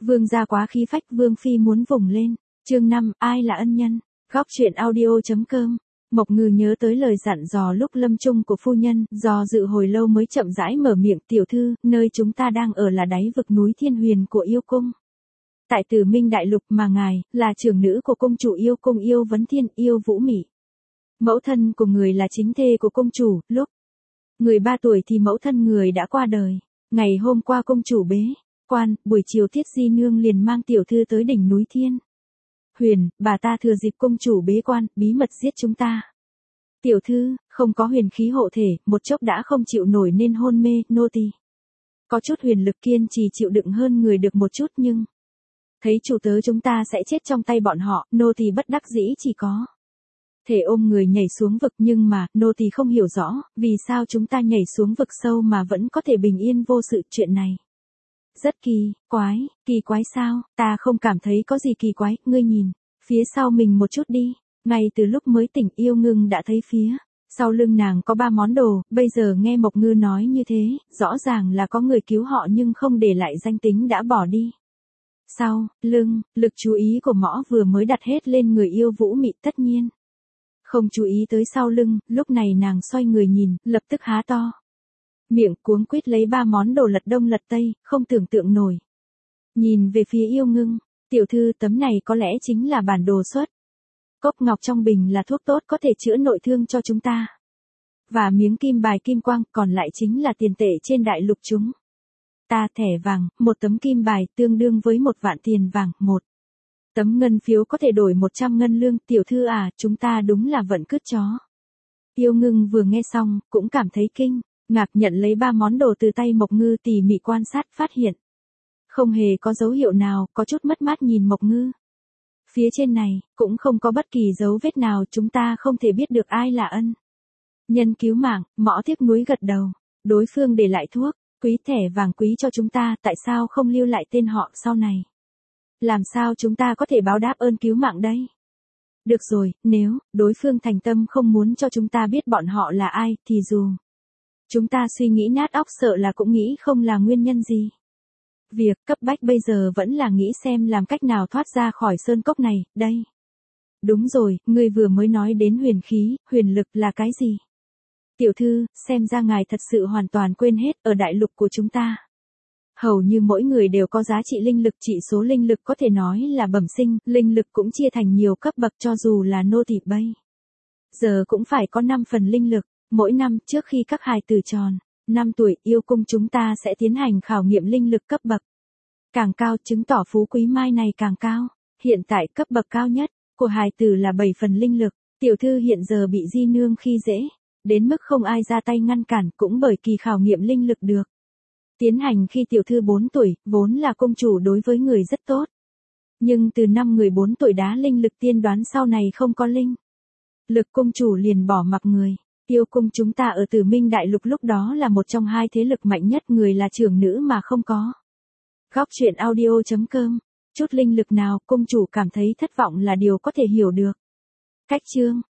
Vương gia quá khí phách, vương phi muốn vùng lên. Chương 5, ai là ân nhân? Góc truyện audio.com. Mộc Ngư nhớ tới lời dặn dò lúc lâm chung của phu nhân, do dự hồi lâu mới chậm rãi mở miệng, tiểu thư, nơi chúng ta đang ở là đáy vực núi Thiên Huyền của yêu cung. Tại Tử Minh Đại Lục mà ngài, là trưởng nữ của cung chủ yêu cung Yêu Vấn Thiên, Yêu Vũ Mị. Mẫu thân của người là chính thê của cung chủ, lúc người 3 tuổi thì mẫu thân người đã qua đời. Ngày hôm qua cung chủ bế quan, buổi chiều Thiết Di Nương liền mang tiểu thư tới đỉnh núi Thiên Huyền, bà ta thừa dịp cung chủ bế quan, bí mật giết chúng ta. Tiểu thư, không có huyền khí hộ thể, một chốc đã không chịu nổi nên hôn mê, nô tỳ có chút huyền lực kiên trì chịu đựng hơn người được một chút nhưng thấy chủ tớ chúng ta sẽ chết trong tay bọn họ, nô tỳ bất đắc dĩ chỉ có thể ôm người nhảy xuống vực, nhưng mà, nô tỳ không hiểu rõ, vì sao chúng ta nhảy xuống vực sâu mà vẫn có thể bình yên vô sự, chuyện này rất kỳ quái sao, ta không cảm thấy có gì kỳ quái, ngươi nhìn phía sau mình một chút đi. Ngay từ lúc mới tỉnh, Yêu Ngưng đã thấy phía sau lưng nàng có 3 món đồ, bây giờ nghe Mộc Ngư nói như thế, rõ ràng là có người cứu họ nhưng không để lại danh tính đã bỏ đi. Sau lưng, lực chú ý của mõ vừa mới đặt hết lên người Yêu Vũ Mị, tất nhiên không chú ý tới sau lưng, lúc này nàng xoay người nhìn, lập tức há to miệng cuống quýt lấy 3 món đồ lật đông lật tây, không tưởng tượng nổi. Nhìn về phía Yêu Ngưng, tiểu thư, tấm này có lẽ chính là bản đồ xuất cốc ngọc trong bình là thuốc tốt có thể chữa nội thương cho chúng ta. Và miếng kim bài kim quang, còn lại chính là tiền tệ trên đại lục chúng ta. Thẻ vàng, một tấm kim bài tương đương với 1 vạn tiền vàng, một tấm ngân phiếu có thể đổi 100 ngân lương. Tiểu thư à, chúng ta đúng là vận cứt chó. Yêu Ngưng vừa nghe xong, cũng cảm thấy kinh ngạc, nhận lấy 3 món đồ từ tay Mộc Ngư, tỉ mỉ quan sát, phát hiện không hề có dấu hiệu nào, có chút mất mát nhìn Mộc Ngư. Phía trên này, cũng không có bất kỳ dấu vết nào, chúng ta không thể biết được ai là ân nhân cứu mạng. Mõ tiếc nuối gật đầu. Đối phương để lại thuốc quý, thẻ vàng quý cho chúng ta, tại sao không lưu lại tên họ sau này? Làm sao chúng ta có thể báo đáp ơn cứu mạng đây? Được rồi, nếu đối phương thành tâm không muốn cho chúng ta biết bọn họ là ai, thì dù chúng ta suy nghĩ nát óc sợ là cũng nghĩ không là nguyên nhân gì. Việc cấp bách bây giờ vẫn là nghĩ xem làm cách nào thoát ra khỏi sơn cốc này, đây. Đúng rồi, ngươi vừa mới nói đến huyền khí, huyền lực là cái gì? Tiểu thư, xem ra ngài thật sự hoàn toàn quên hết, ở đại lục của chúng ta. Hầu như mỗi người đều có giá trị linh lực, chỉ số linh lực có thể nói là bẩm sinh, linh lực cũng chia thành nhiều cấp bậc, cho dù là nô tỳ bây giờ cũng phải có 5 phần linh lực. Mỗi năm, trước khi các hài tử tròn 5 tuổi, yêu cung chúng ta sẽ tiến hành khảo nghiệm linh lực cấp bậc càng cao, chứng tỏ phú quý mai này càng cao. Hiện tại cấp bậc cao nhất của hài tử là 7 phần linh lực. Tiểu thư hiện giờ bị Di Nương khi dễ đến mức không ai ra tay ngăn cản, cũng bởi kỳ khảo nghiệm linh lực được tiến hành khi tiểu thư 4 tuổi, vốn là cung chủ đối với người rất tốt. Nhưng từ năm người 4 tuổi đá linh lực tiên đoán sau này không có linh lực, cung chủ liền bỏ mặc người. Yêu cung chúng ta ở Tử Minh Đại Lục lúc đó là một trong 2 thế lực mạnh nhất, người là trưởng nữ mà không có. Góc truyện audio.com. Chút linh lực nào, cung chủ cảm thấy thất vọng là điều có thể hiểu được. Cách chương